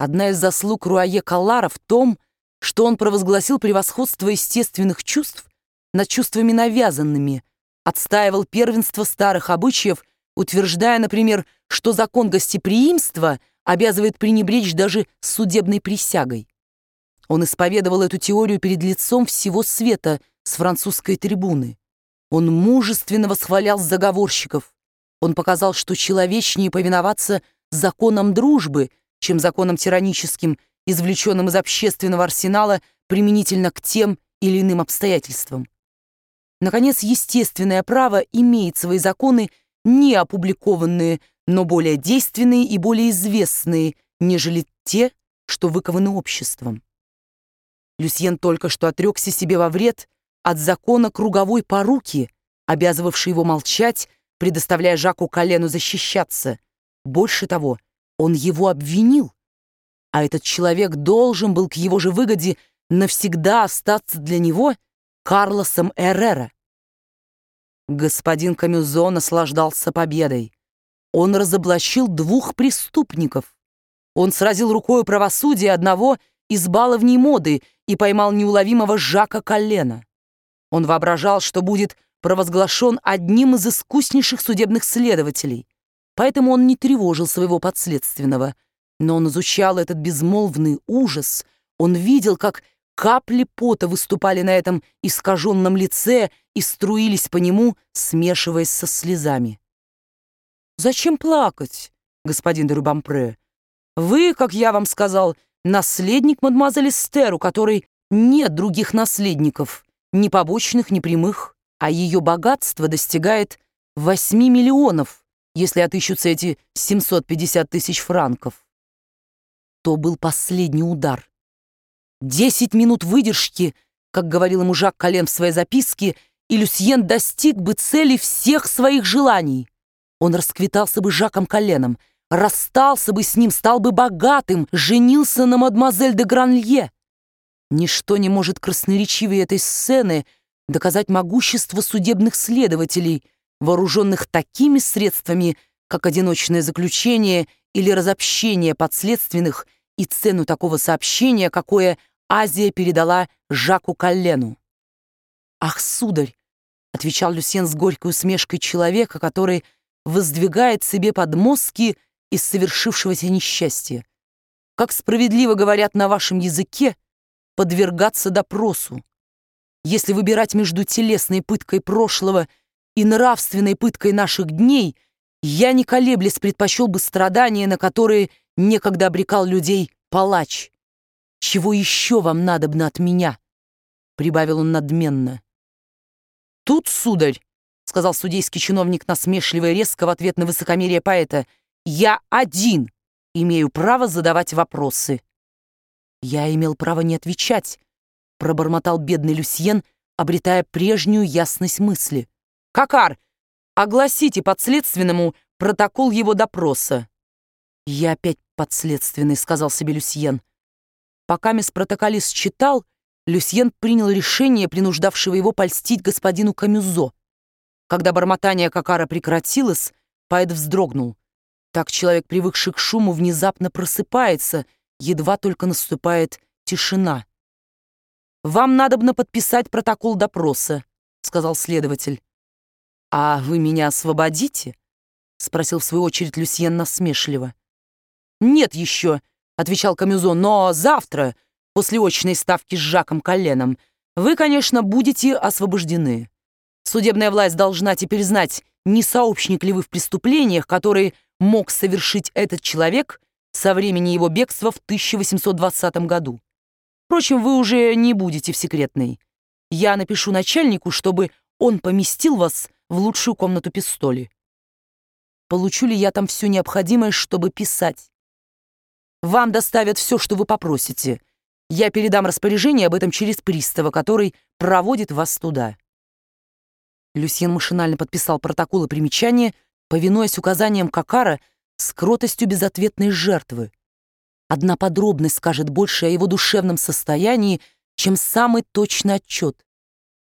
Одна из заслуг Руае Каллара в том, что он провозгласил превосходство естественных чувств над чувствами навязанными, отстаивал первенство старых обычаев, утверждая, например, что закон гостеприимства обязывает пренебречь даже судебной присягой. Он исповедовал эту теорию перед лицом всего света с французской трибуны. Он мужественно восхвалял заговорщиков. Он показал, что человечнее повиноваться законам дружбы, чем законам тираническим, извлеченным из общественного арсенала применительно к тем или иным обстоятельствам. Наконец, естественное право имеет свои законы, не опубликованные, но более действенные и более известные, нежели те, что выкованы обществом. Люсьен только что отрекся себе во вред от закона круговой поруки, обязывавший его молчать, предоставляя Жаку Коллену защищаться. Больше того, он его обвинил, а этот человек должен был к его же выгоде навсегда остаться для него Карлосом Эррера. Господин Камюзо наслаждался победой. Он разоблачил двух преступников. Он сразил рукою правосудие одного из баловней моды и поймал неуловимого Жака Коллена. Он воображал, что будет провозглашен одним из искуснейших судебных следователей, поэтому он не тревожил своего подследственного, но он изучал этот безмолвный ужас, он видел, как капли пота выступали на этом искаженном лице и струились по нему, смешиваясь со слезами. «Зачем плакать, господин де Рубампре? Вы, как я вам сказал, наследник мадемуазель Эстер, у которой нет других наследников, ни побочных, ни прямых, а ее богатство достигает 8 миллионов, если отыщутся эти 750 тысяч франков». То был последний удар. 10 минут выдержки, как говорил ему Жак Коллен в своей записке, и Люсьен достиг бы цели всех своих желаний. Он расквитался бы с Жаком Колленом, расстался бы с ним, стал бы богатым, женился на мадемуазель де Гранлье. Ничто не может красноречивее этой сцены доказать могущество судебных следователей, вооруженных такими средствами, как одиночное заключение или разобщение подследственных, и цену такого сообщения, какое Азия передала Жаку Коллену. «Ах, сударь!» — отвечал Люсьен с горькой усмешкой человека, который воздвигает себе подмостки из совершившегося несчастья. «Как справедливо говорят на вашем языке, подвергаться допросу. Если выбирать между телесной пыткой прошлого и нравственной пыткой наших дней, я, не колеблясь, предпочел бы страдания, на которые некогда обрекал людей палач. Чего еще вам надобно от меня?» — прибавил он надменно. «Тут, сударь, — сказал судейский чиновник насмешливо и резко в ответ на высокомерие поэта, — я один имею право задавать вопросы». «Я имел право не отвечать», — пробормотал бедный Люсьен, обретая прежнюю ясность мысли. «Кокар, огласите подследственному протокол его допроса». «Я опять подследственный», — сказал себе Люсьен. Пока мисс-протоколист читал, Люсьен принял решение, принуждавшего его польстить господину Камюзо. Когда бормотание Кокара прекратилось, поэт вздрогнул. Так человек, привыкший к шуму, внезапно просыпается, едва только наступает тишина. «Вам надобно подписать протокол допроса», — сказал следователь. «А вы меня освободите?» — спросил в свою очередь Люсьен насмешливо. «Нет еще», — отвечал Камюзо, «но завтра, после очной ставки с Жаком Колленом, вы, конечно, будете освобождены. Судебная власть должна теперь знать, не сообщник ли вы в преступлениях, которые мог совершить этот человек со времени его бегства в 1820 году. Впрочем, вы уже не будете в секретной. Я напишу начальнику, чтобы он поместил вас в лучшую комнату пистоли. Получу ли я там все необходимое, чтобы писать? Вам доставят все, что вы попросите. Я передам распоряжение об этом через пристава, который проводит вас туда». Люсьен машинально подписал протокол и примечания, повинуясь указаниям Кокара с кротостью безответной жертвы. Одна подробность скажет больше о его душевном состоянии, чем самый точный отчет.